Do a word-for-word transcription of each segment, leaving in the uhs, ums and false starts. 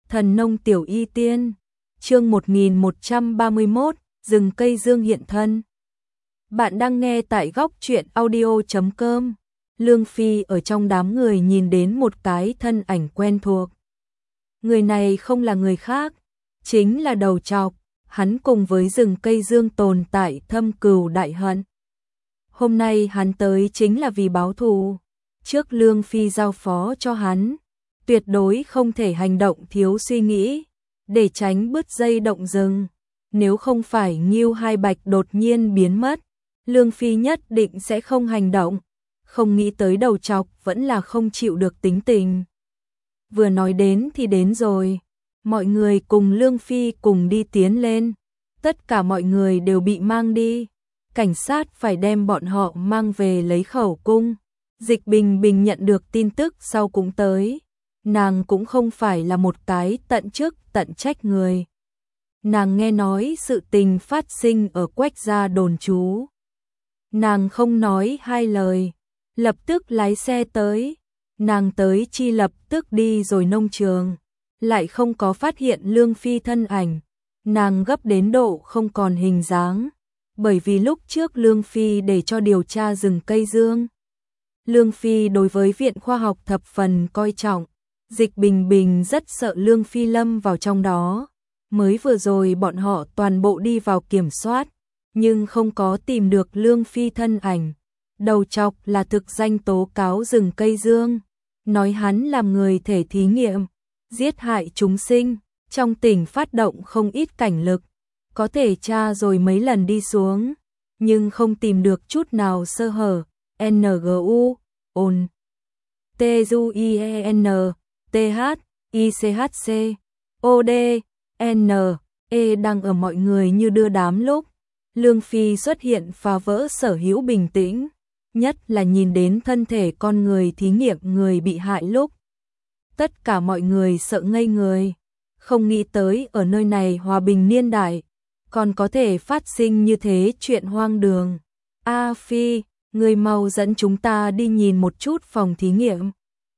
Thần nông tiểu y tiên, chương một nghìn một trăm ba mươi mốt, rừng cây dương hiện thân. Bạn đang nghe tại góc truyện audio chấm com. Lương Phi ở trong đám người nhìn đến một cái thân ảnh quen thuộc. Người này không là người khác, chính là Đầu Trọc, hắn cùng với rừng cây dương tồn tại thâm cừu đại hận. Hôm nay hắn tới chính là vì báo thù, trước Lương Phi giao phó cho hắn, tuyệt đối không thể hành động thiếu suy nghĩ, để tránh bứt dây động rừng. Nếu không phải Ngưu Hai Bạch đột nhiên biến mất, Lương Phi nhất định sẽ không hành động. Không nghĩ tới Đầu Trọc vẫn là không chịu được tính tình. Vừa nói đến thì đến rồi, mọi người cùng Lương Phi cùng đi tiến lên. Tất cả mọi người đều bị mang đi, cảnh sát phải đem bọn họ mang về lấy khẩu cung. Dịch Bình Bình nhận được tin tức sau cũng tới. Nàng cũng không phải là một cái tận chức tận trách người. Nàng nghe nói sự tình phát sinh ở Quách gia đồn trú. Nàng không nói hai lời, lập tức lái xe tới. Nàng tới chi lập tức đi rồi nông trường, lại không có phát hiện Lương Phi thân ảnh. Nàng gấp đến độ không còn hình dáng, bởi vì lúc trước Lương Phi để cho điều tra rừng cây dương. Lương Phi đối với viện khoa học thập phần coi trọng. Dịch Bình Bình rất sợ Lương Phi lâm vào trong đó. Mới vừa rồi bọn họ toàn bộ đi vào kiểm soát, nhưng không có tìm được Lương Phi thân ảnh. Đầu Trọc là thực danh tố cáo rừng cây dương, nói hắn làm người thể thí nghiệm, giết hại chúng sinh, trong tỉnh phát động không ít cảnh lực, có thể tra rồi mấy lần đi xuống, nhưng không tìm được chút nào sơ hở. en giê u, ồn, T U I E N, T H, I C H C, O D, N, E đang ở mọi người như đưa đám lúc. Lương Phi xuất hiện phá vỡ sở hữu bình tĩnh, nhất là nhìn đến thân thể con người thí nghiệm người bị hại lúc. Tất cả mọi người sợ ngây người, không nghĩ tới ở nơi này hòa bình niên đại, còn có thể phát sinh như thế chuyện hoang đường. A Phi, người mau dẫn chúng ta đi nhìn một chút phòng thí nghiệm.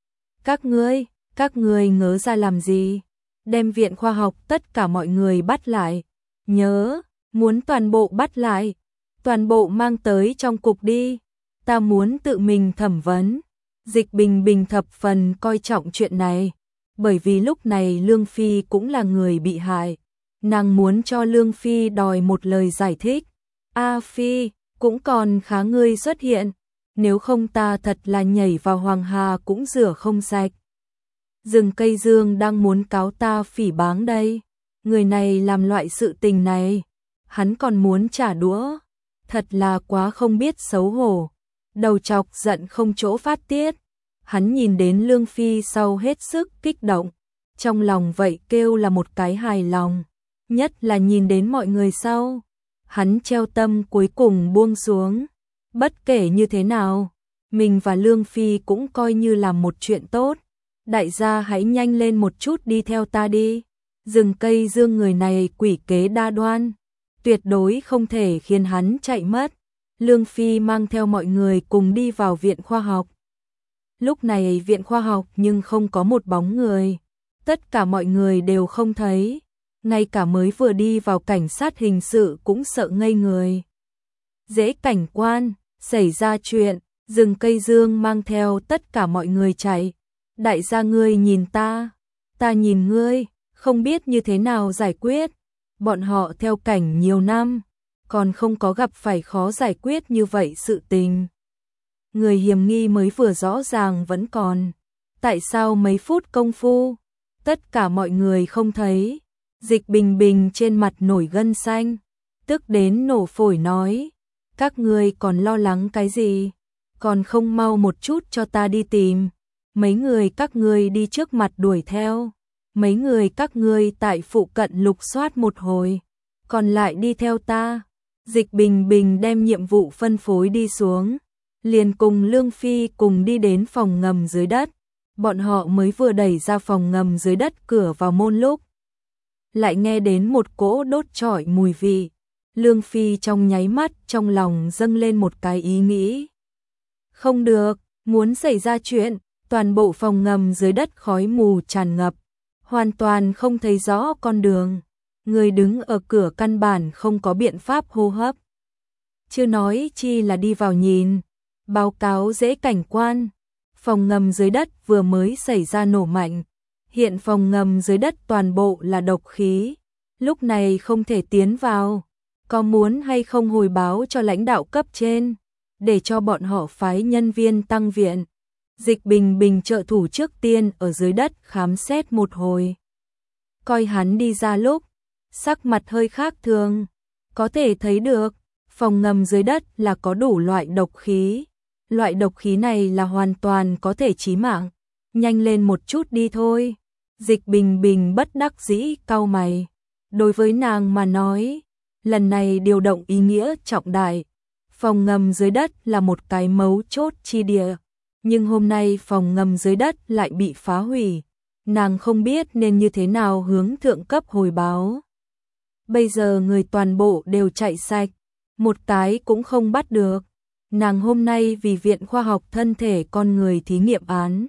Các ngươi, các ngươi ngớ ra làm gì? Đem viện khoa học tất cả mọi người bắt lại. Nhớ, muốn toàn bộ bắt lại, toàn bộ mang tới trong cục đi. Ta muốn tự mình thẩm vấn. Dịch Bình Bình thập phần coi trọng chuyện này, bởi vì lúc này Lương Phi cũng là người bị hại. Nàng muốn cho Lương Phi đòi một lời giải thích. A Phi, cũng còn khá ngươi xuất hiện, nếu không ta thật là nhảy vào Hoàng Hà cũng rửa không sạch. Rừng cây dương đang muốn cáo ta phỉ báng đây. Người này làm loại sự tình này, hắn còn muốn trả đũa, thật là quá không biết xấu hổ. Đầu Trọc giận không chỗ phát tiết, hắn nhìn đến Lương Phi sau hết sức kích động, trong lòng vậy kêu là một cái hài lòng, nhất là nhìn đến mọi người sau, hắn treo tâm cuối cùng buông xuống. Bất kể như thế nào, mình và Lương Phi cũng coi như là một chuyện tốt. Đại gia hãy nhanh lên một chút đi theo ta đi. Rừng cây dương người này quỷ kế đa đoan, tuyệt đối không thể khiến hắn chạy mất. Lương Phi mang theo mọi người cùng đi vào viện khoa học. Lúc này viện khoa học nhưng không có một bóng người. Tất cả mọi người đều không thấy. Ngay cả mới vừa đi vào cảnh sát hình sự cũng sợ ngây người. Dễ cảnh quan, xảy ra chuyện, rừng cây dương mang theo tất cả mọi người chạy. Đại gia ngươi nhìn ta, ta nhìn ngươi, không biết như thế nào giải quyết. Bọn họ theo cảnh nhiều năm, còn không có gặp phải khó giải quyết như vậy sự tình. Người hiểm nghi mới vừa rõ ràng vẫn còn. Tại sao mấy phút công phu, tất cả mọi người không thấy? Dịch Bình Bình trên mặt nổi gân xanh, tức đến nổ phổi nói. Các ngươi còn lo lắng cái gì? Còn không mau một chút cho ta đi tìm. Mấy người các ngươi đi trước mặt đuổi theo. Mấy người các ngươi tại phụ cận lục soát một hồi, còn lại đi theo ta. Dịch Bình Bình đem nhiệm vụ phân phối đi xuống, liền cùng Lương Phi cùng đi đến phòng ngầm dưới đất. Bọn họ mới vừa đẩy ra phòng ngầm dưới đất cửa vào môn lúc, lại nghe đến một cỗ đốt chọi mùi vị. Lương Phi trong nháy mắt trong lòng dâng lên một cái ý nghĩ. Không được, muốn xảy ra chuyện, toàn bộ phòng ngầm dưới đất khói mù tràn ngập. hoàn toàn không thấy rõ con đường. Người đứng ở cửa căn bản không có biện pháp hô hấp. Chưa nói chi là đi vào nhìn. Báo cáo Dễ cảnh quan, phòng ngầm dưới đất vừa mới xảy ra nổ mạnh. Hiện phòng ngầm dưới đất toàn bộ là độc khí, lúc này không thể tiến vào. Có muốn hay không hồi báo cho lãnh đạo cấp trên, để cho bọn họ phái nhân viên tăng viện. Dịch Bình Bình trợ thủ trước tiên ở dưới đất khám xét một hồi. Coi hắn đi ra lúc, sắc mặt hơi khác thường, có thể thấy được, phòng ngầm dưới đất là có đủ loại độc khí. Loại độc khí này là hoàn toàn có thể chí mạng. Nhanh lên một chút đi thôi. Dịch Bình Bình bất đắc dĩ cau mày. Đối với nàng mà nói, lần này điều động ý nghĩa trọng đại. Phòng ngầm dưới đất là một cái mấu chốt chi địa. Nhưng hôm nay phòng ngầm dưới đất lại bị phá hủy. Nàng không biết nên như thế nào hướng thượng cấp hồi báo. Bây giờ người toàn bộ đều chạy sạch, một cái cũng không bắt được. Nàng hôm nay vì Viện Khoa học Thân thể Con Người thí nghiệm án.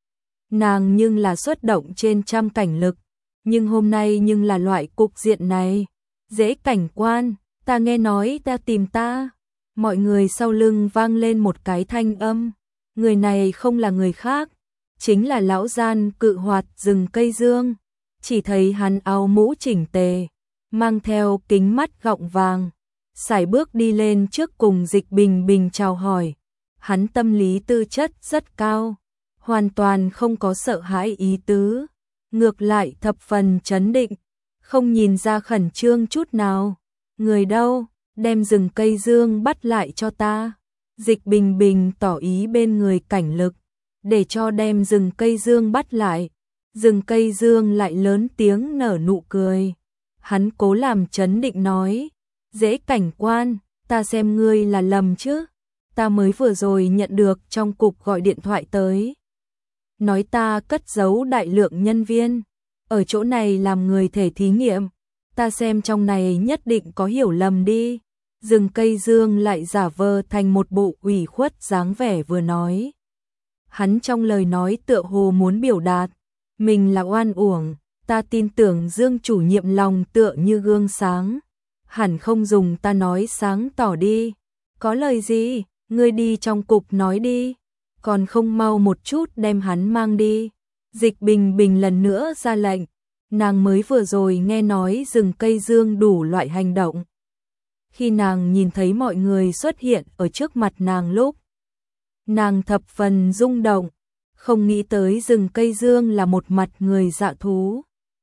Nàng nhưng là xuất động trên trăm cảnh lực, nhưng hôm nay nhưng là loại cục diện này. Dễ cảnh quan, ta nghe nói ta tìm ta. Mọi người sau lưng vang lên một cái thanh âm. Người này không là người khác, chính là lão gian cự hoạt rừng cây dương. Chỉ thấy hắn áo mũ chỉnh tề, mang theo kính mắt gọng vàng, sải bước đi lên trước cùng Dịch Bình Bình chào hỏi. Hắn tâm lý tư chất rất cao, hoàn toàn không có sợ hãi ý tứ, ngược lại thập phần trấn định, không nhìn ra khẩn trương chút nào. Người đâu, đem rừng cây dương bắt lại cho ta. Dịch Bình Bình tỏ ý bên người cảnh lực, để cho đem rừng cây dương bắt lại. Rừng cây dương lại lớn tiếng nở nụ cười. Hắn cố làm trấn định nói, Dễ cảnh quan, ta xem ngươi là lầm chứ. Ta mới vừa rồi nhận được trong cục gọi điện thoại tới. Nói ta cất giấu đại lượng nhân viên, ở chỗ này làm người thể thí nghiệm. Ta xem trong này nhất định có hiểu lầm đi. Rừng cây dương lại giả vờ thành một bộ ủy khuất dáng vẻ vừa nói. Hắn trong lời nói tựa hồ muốn biểu đạt, mình là oan uổng, ta tin tưởng Dương chủ nhiệm lòng tựa như gương sáng. Hẳn không dùng ta nói sáng tỏ đi. Có lời gì, ngươi đi trong cục nói đi, còn không mau một chút đem hắn mang đi. Dịch Bình Bình lần nữa ra lệnh, nàng mới vừa rồi nghe nói rừng cây dương đủ loại hành động. Khi nàng nhìn thấy mọi người xuất hiện ở trước mặt nàng lúc, nàng thập phần rung động, không nghĩ tới rừng cây dương là một mặt người dạ thú.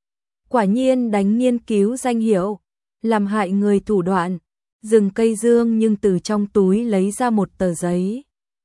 Quả nhiên đánh nghiên cứu danh hiệu, làm hại người thủ đoạn. Rừng cây dương nhưng từ trong túi lấy ra một tờ giấy,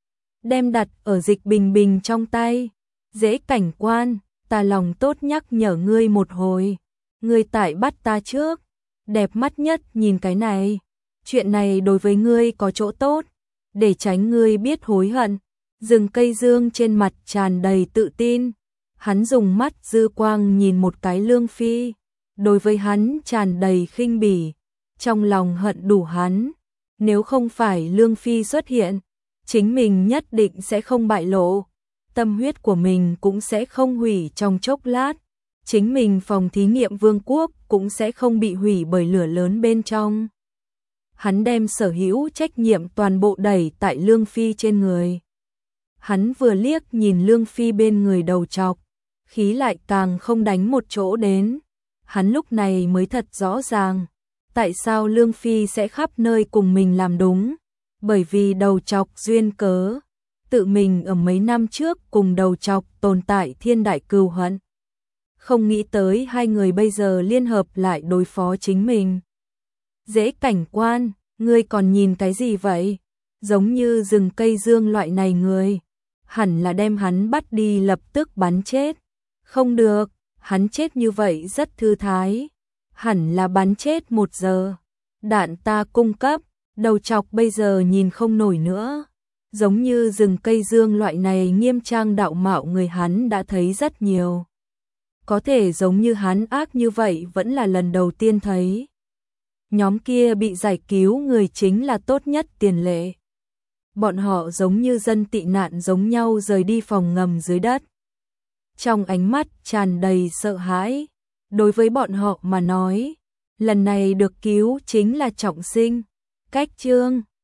đem đặt ở Dịch Bình Bình trong tay. Dễ cảnh quan, ta lòng tốt nhắc nhở ngươi một hồi, ngươi tại bắt ta trước, đẹp mắt nhất nhìn cái này. Chuyện này đối với ngươi có chỗ tốt, để tránh ngươi biết hối hận. Rừng cây dương trên mặt tràn đầy tự tin, hắn dùng mắt dư quang nhìn một cái Lương Phi, đối với hắn tràn đầy khinh bỉ, trong lòng hận đủ hắn. Nếu không phải Lương Phi xuất hiện, chính mình nhất định sẽ không bại lộ, tâm huyết của mình cũng sẽ không hủy trong chốc lát, chính mình phòng thí nghiệm vương quốc cũng sẽ không bị hủy bởi lửa lớn bên trong. Hắn đem sở hữu trách nhiệm toàn bộ đẩy tại Lương Phi trên người. Hắn vừa liếc nhìn Lương Phi bên người đầu trọc, khí lại càng không đánh một chỗ đến. Hắn lúc này mới thật rõ ràng, tại sao Lương Phi sẽ khắp nơi cùng mình làm đúng, bởi vì đầu trọc duyên cớ. Tự mình ở mấy năm trước cùng đầu trọc tồn tại thiên đại cừu hận. Không nghĩ tới hai người bây giờ liên hợp lại đối phó chính mình. Dễ cảnh quan, ngươi còn nhìn cái gì vậy? Giống như rừng cây dương loại này người, hẳn là đem hắn bắt đi lập tức bắn chết. Không được, hắn chết như vậy rất thư thái, hẳn là bắn chết một giờ. Đạn ta cung cấp, đầu trọc bây giờ nhìn không nổi nữa. Giống như rừng cây dương loại này nghiêm trang đạo mạo người hắn đã thấy rất nhiều. Có thể giống như hắn ác như vậy vẫn là lần đầu tiên thấy. Nhóm kia bị giải cứu người chính là tốt nhất tiền lệ. Bọn họ giống như dân tị nạn giống nhau rời đi phòng ngầm dưới đất. trong ánh mắt tràn đầy sợ hãi. Đối với bọn họ mà nói, lần này được cứu chính là trọng sinh. Cách chương